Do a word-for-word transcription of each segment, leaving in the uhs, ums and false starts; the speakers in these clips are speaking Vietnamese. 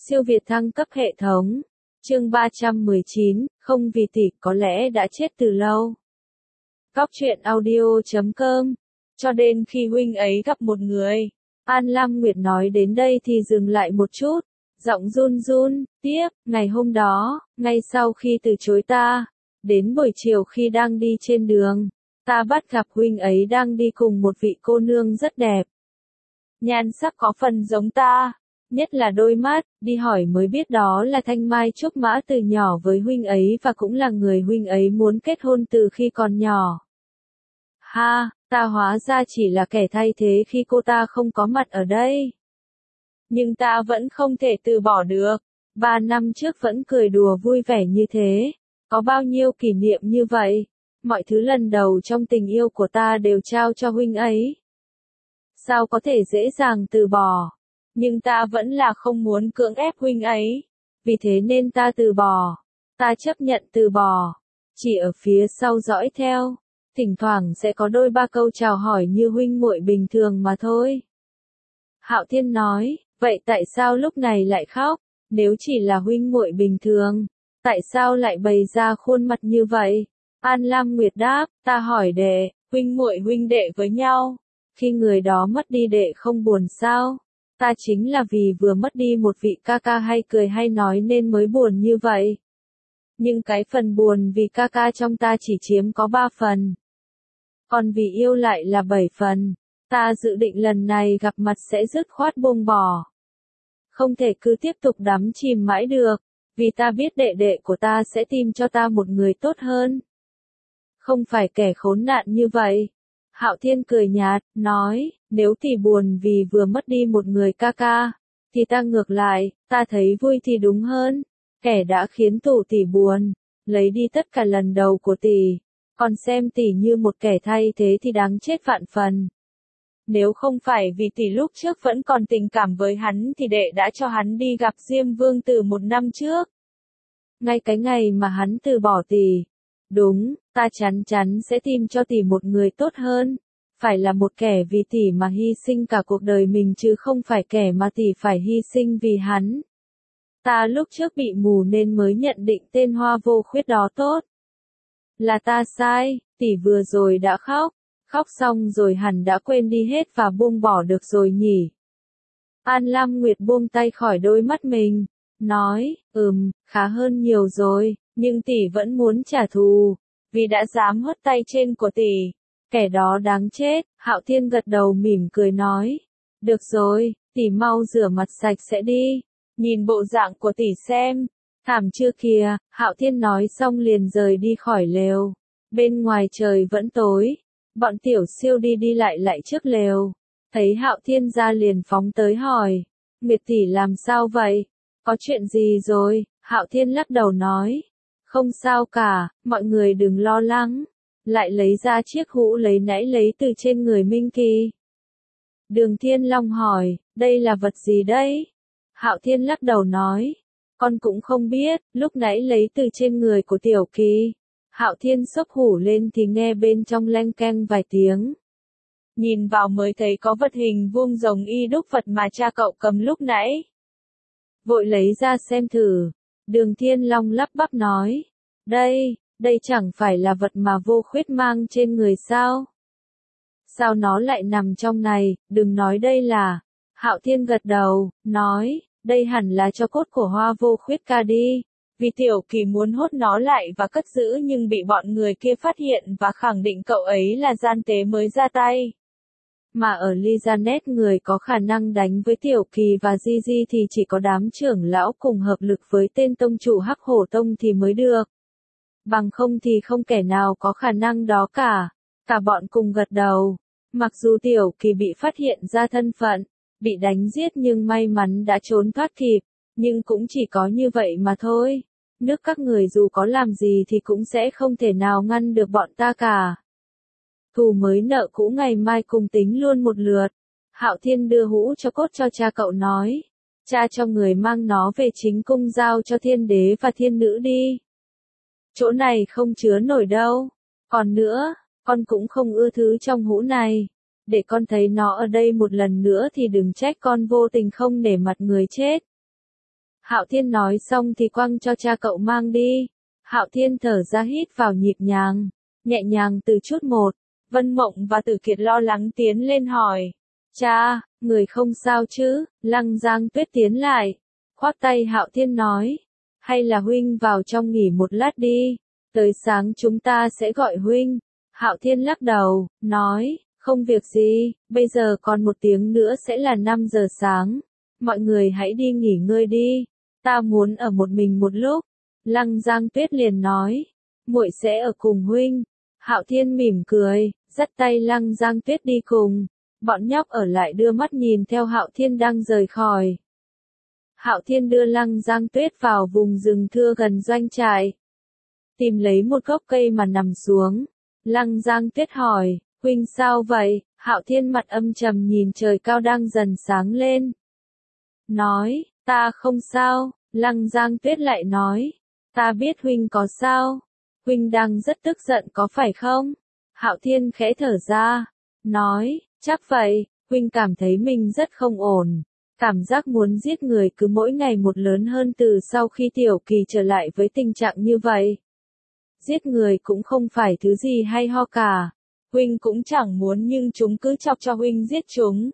Siêu việt thăng cấp hệ thống. Chương ba trăm mười chín, không vì tỷ có lẽ đã chết từ lâu. Cóc truyện audio chấm com. Cho đến khi huynh ấy gặp một người. An Lam Nguyệt nói đến đây thì dừng lại một chút. Giọng run run, tiếp, ngày hôm đó, ngay sau khi từ chối ta. Đến buổi chiều khi đang đi trên đường. Ta bắt gặp huynh ấy đang đi cùng một vị cô nương rất đẹp. Nhan sắc có phần giống ta. Nhất là đôi mắt, đi hỏi mới biết đó là Thanh Mai Trúc Mã từ nhỏ với huynh ấy và cũng là người huynh ấy muốn kết hôn từ khi còn nhỏ. Ha, ta hóa ra chỉ là kẻ thay thế khi cô ta không có mặt ở đây. Nhưng ta vẫn không thể từ bỏ được. Ba năm trước vẫn cười đùa vui vẻ như thế. Có bao nhiêu kỷ niệm như vậy. Mọi thứ lần đầu trong tình yêu của ta đều trao cho huynh ấy. Sao có thể dễ dàng từ bỏ. Nhưng ta vẫn là không muốn cưỡng ép huynh ấy. Vì thế nên ta từ bỏ. Ta chấp nhận từ bỏ. Chỉ ở phía sau dõi theo. Thỉnh thoảng sẽ có đôi ba câu chào hỏi như huynh muội bình thường mà thôi. Hạo Thiên nói, vậy tại sao lúc này lại khóc? Nếu chỉ là huynh muội bình thường, tại sao lại bày ra khuôn mặt như vậy? An Lam Nguyệt đáp, ta hỏi đệ, huynh muội huynh đệ với nhau. Khi người đó mất đi đệ không buồn sao? Ta chính là vì vừa mất đi một vị ca ca hay cười hay nói nên mới buồn như vậy. Nhưng cái phần buồn vì ca ca trong ta chỉ chiếm có ba phần. Còn vì yêu lại là bảy phần. Ta dự định lần này gặp mặt sẽ dứt khoát buông bỏ. Không thể cứ tiếp tục đắm chìm mãi được. Vì ta biết đệ đệ của ta sẽ tìm cho ta một người tốt hơn. Không phải kẻ khốn nạn như vậy. Hạo Thiên cười nhạt, nói, nếu tỷ buồn vì vừa mất đi một người ca ca, thì ta ngược lại, ta thấy vui thì đúng hơn. Kẻ đã khiến tổ tỷ buồn, lấy đi tất cả lần đầu của tỷ, còn xem tỷ như một kẻ thay thế thì đáng chết vạn phần. Nếu không phải vì tỷ lúc trước vẫn còn tình cảm với hắn thì đệ đã cho hắn đi gặp Diêm Vương từ một năm trước. Ngay cái ngày mà hắn từ bỏ tỷ. Đúng, ta chắn chắn sẽ tìm cho tỷ một người tốt hơn. Phải là một kẻ vì tỷ mà hy sinh cả cuộc đời mình chứ không phải kẻ mà tỷ phải hy sinh vì hắn. Ta lúc trước bị mù nên mới nhận định tên Hoa Vô Khuyết đó tốt. Là ta sai, tỷ vừa rồi đã khóc. Khóc xong rồi hẳn đã quên đi hết và buông bỏ được rồi nhỉ. An Lam Nguyệt buông tay khỏi đôi mắt mình. Nói, ừm, khá hơn nhiều rồi. Nhưng tỷ vẫn muốn trả thù, vì đã dám hất tay trên của tỷ. Kẻ đó đáng chết. Hạo Thiên gật đầu mỉm cười nói. Được rồi, tỷ mau rửa mặt sạch sẽ đi. Nhìn bộ dạng của tỷ xem. Thảm chưa kìa. Hạo Thiên nói xong liền rời đi khỏi lều. Bên ngoài trời vẫn tối. Bọn tiểu siêu đi đi lại lại trước lều. Thấy Hạo Thiên ra liền phóng tới hỏi. Nguyệt tỷ làm sao vậy? Có chuyện gì rồi? Hạo Thiên lắc đầu nói. Không sao cả, mọi người đừng lo lắng. Lại lấy ra chiếc hũ lấy nãy lấy từ trên người Minh Kỳ. Đường Thiên Long hỏi, đây là vật gì đấy? Hạo Thiên lắc đầu nói, con cũng không biết, lúc nãy lấy từ trên người của Tiểu Kỳ. Hạo Thiên xốc hũ lên thì nghe bên trong leng keng vài tiếng. Nhìn vào mới thấy có vật hình vuông rồng y đúc vật mà cha cậu cầm lúc nãy. Vội lấy ra xem thử. Đường Thiên Long lắp bắp nói, đây, đây chẳng phải là vật mà Vô Khuyết mang trên người sao? Sao nó lại nằm trong này, đừng nói đây là. Hạo Thiên gật đầu, nói, đây hẳn là cho cốt của Hoa Vô Khuyết ca đi. Vì Tiểu Kỳ muốn hốt nó lại và cất giữ nhưng bị bọn người kia phát hiện và khẳng định cậu ấy là gian tế mới ra tay. Mà ở Lizanet người có khả năng đánh với Tiểu Kỳ và Di Di thì chỉ có đám trưởng lão cùng hợp lực với tên tông chủ Hắc Hổ Tông thì mới được. Bằng không thì không kẻ nào có khả năng đó cả. Cả bọn cùng gật đầu. Mặc dù Tiểu Kỳ bị phát hiện ra thân phận, bị đánh giết nhưng may mắn đã trốn thoát kịp. Nhưng cũng chỉ có như vậy mà thôi. Nước các người dù có làm gì thì cũng sẽ không thể nào ngăn được bọn ta cả. Thù mới nợ cũ ngày mai cùng tính luôn một lượt. Hạo Thiên đưa hũ cho cốt cho cha cậu nói. Cha cho người mang nó về chính cung giao cho thiên đế và thiên nữ đi. Chỗ này không chứa nổi đâu. Còn nữa, con cũng không ưa thứ trong hũ này. Để con thấy nó ở đây một lần nữa thì đừng trách con vô tình không nể mặt người chết. Hạo Thiên nói xong thì quăng cho cha cậu mang đi. Hạo Thiên thở ra hít vào nhịp nhàng, nhẹ nhàng từ chút một. Vân Mộng và Tử Kiệt lo lắng tiến lên hỏi. Cha, người không sao chứ? Lăng Giang Tuyết tiến lại, khoác tay Hạo Thiên nói. Hay là huynh vào trong nghỉ một lát đi, tới sáng chúng ta sẽ gọi huynh. Hạo Thiên lắc đầu, nói, không việc gì, bây giờ còn một tiếng nữa sẽ là năm giờ sáng. Mọi người hãy đi nghỉ ngơi đi, ta muốn ở một mình một lúc. Lăng Giang Tuyết liền nói, muội sẽ ở cùng huynh. Hạo Thiên mỉm cười, dắt tay Lăng Giang Tuyết đi cùng. Bọn nhóc ở lại đưa mắt nhìn theo Hạo Thiên đang rời khỏi. Hạo Thiên đưa Lăng Giang Tuyết vào vùng rừng thưa gần doanh trại. Tìm lấy một gốc cây mà nằm xuống. Lăng Giang Tuyết hỏi, huynh sao vậy? Hạo Thiên mặt âm trầm nhìn trời cao đang dần sáng lên. Nói, ta không sao. Lăng Giang Tuyết lại nói, ta biết huynh có sao. Huynh đang rất tức giận có phải không? Hạo Thiên khẽ thở ra, nói, chắc vậy, huynh cảm thấy mình rất không ổn. Cảm giác muốn giết người cứ mỗi ngày một lớn hơn từ sau khi Tiểu Kỳ trở lại với tình trạng như vậy. Giết người cũng không phải thứ gì hay ho cả. Huynh cũng chẳng muốn nhưng chúng cứ chọc cho huynh giết chúng.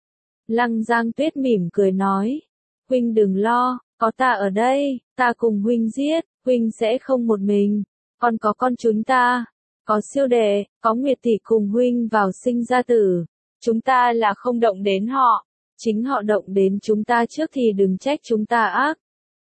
Lăng Giang Tuyết mỉm cười nói, huynh đừng lo, có ta ở đây, ta cùng huynh giết, huynh sẽ không một mình, còn có con chúng ta, có siêu đệ, có Nguyệt tỷ cùng huynh vào sinh ra tử, chúng ta là không động đến họ, chính họ động đến chúng ta trước thì đừng trách chúng ta ác.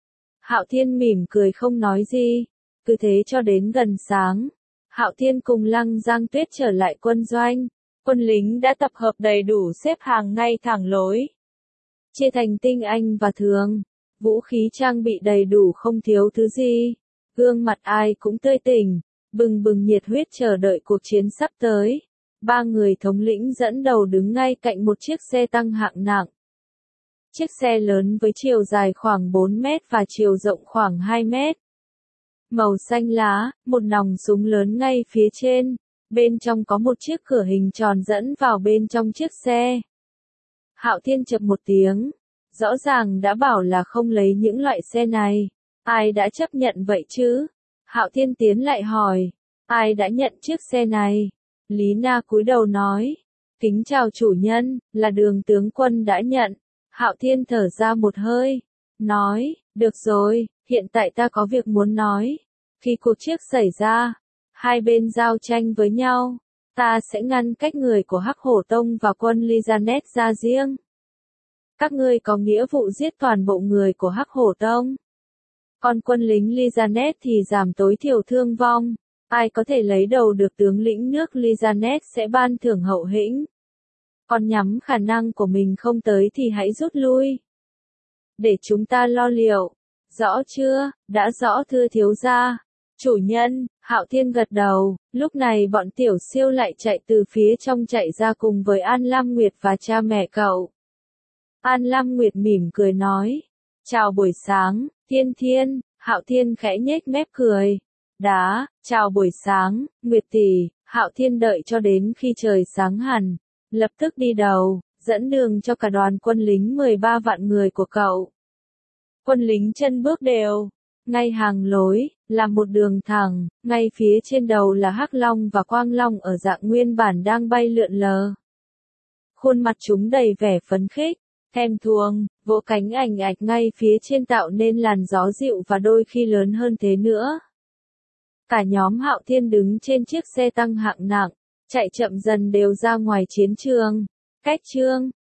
Hạo Thiên mỉm cười không nói gì, cứ thế cho đến gần sáng, Hạo Thiên cùng Lăng Giang Tuyết trở lại quân doanh. Quân lính đã tập hợp đầy đủ xếp hàng ngay thẳng lối. Chia thành tinh anh và thường. Vũ khí trang bị đầy đủ không thiếu thứ gì. Gương mặt ai cũng tươi tỉnh, bừng bừng nhiệt huyết chờ đợi cuộc chiến sắp tới. Ba người thống lĩnh dẫn đầu đứng ngay cạnh một chiếc xe tăng hạng nặng. Chiếc xe lớn với chiều dài khoảng bốn mét và chiều rộng khoảng hai mét. Màu xanh lá, một nòng súng lớn ngay phía trên. Bên trong có một chiếc cửa hình tròn dẫn vào bên trong chiếc xe. Hạo Thiên chập một tiếng. Rõ ràng đã bảo là không lấy những loại xe này. Ai đã chấp nhận vậy chứ? Hạo Thiên tiến lại hỏi. Ai đã nhận chiếc xe này? Lý Na cúi đầu nói. Kính chào chủ nhân, là Đường tướng quân đã nhận. Hạo Thiên thở ra một hơi. Nói, được rồi, hiện tại ta có việc muốn nói. Khi cuộc chiến xảy ra, hai bên giao tranh với nhau, ta sẽ ngăn cách người của Hắc Hổ Tông và quân Lizanet ra riêng. Các ngươi có nghĩa vụ giết toàn bộ người của Hắc Hổ Tông. Còn quân lính Lizanet thì giảm tối thiểu thương vong. Ai có thể lấy đầu được tướng lĩnh nước Lizanet sẽ ban thưởng hậu hĩnh. Còn nhắm khả năng của mình không tới thì hãy rút lui. Để chúng ta lo liệu. Rõ chưa? Đã rõ thưa thiếu gia. Chủ nhân, Hạo Thiên gật đầu, lúc này bọn tiểu siêu lại chạy từ phía trong chạy ra cùng với An Lam Nguyệt và cha mẹ cậu. An Lam Nguyệt mỉm cười nói, chào buổi sáng, Thiên Thiên, Hạo Thiên khẽ nhếch mép cười. Đá, chào buổi sáng, Nguyệt tỷ. Hạo Thiên đợi cho đến khi trời sáng hẳn, lập tức đi đầu, dẫn đường cho cả đoàn quân lính mười ba vạn người của cậu. Quân lính chân bước đều. Ngay hàng lối, là một đường thẳng, ngay phía trên đầu là Hắc Long và Quang Long ở dạng nguyên bản đang bay lượn lờ. Khuôn mặt chúng đầy vẻ phấn khích, thèm thuồng, vỗ cánh ảnh ạch ngay phía trên tạo nên làn gió dịu và đôi khi lớn hơn thế nữa. Cả nhóm Hạo Thiên đứng trên chiếc xe tăng hạng nặng, chạy chậm dần đều ra ngoài chiến trường. Cách chương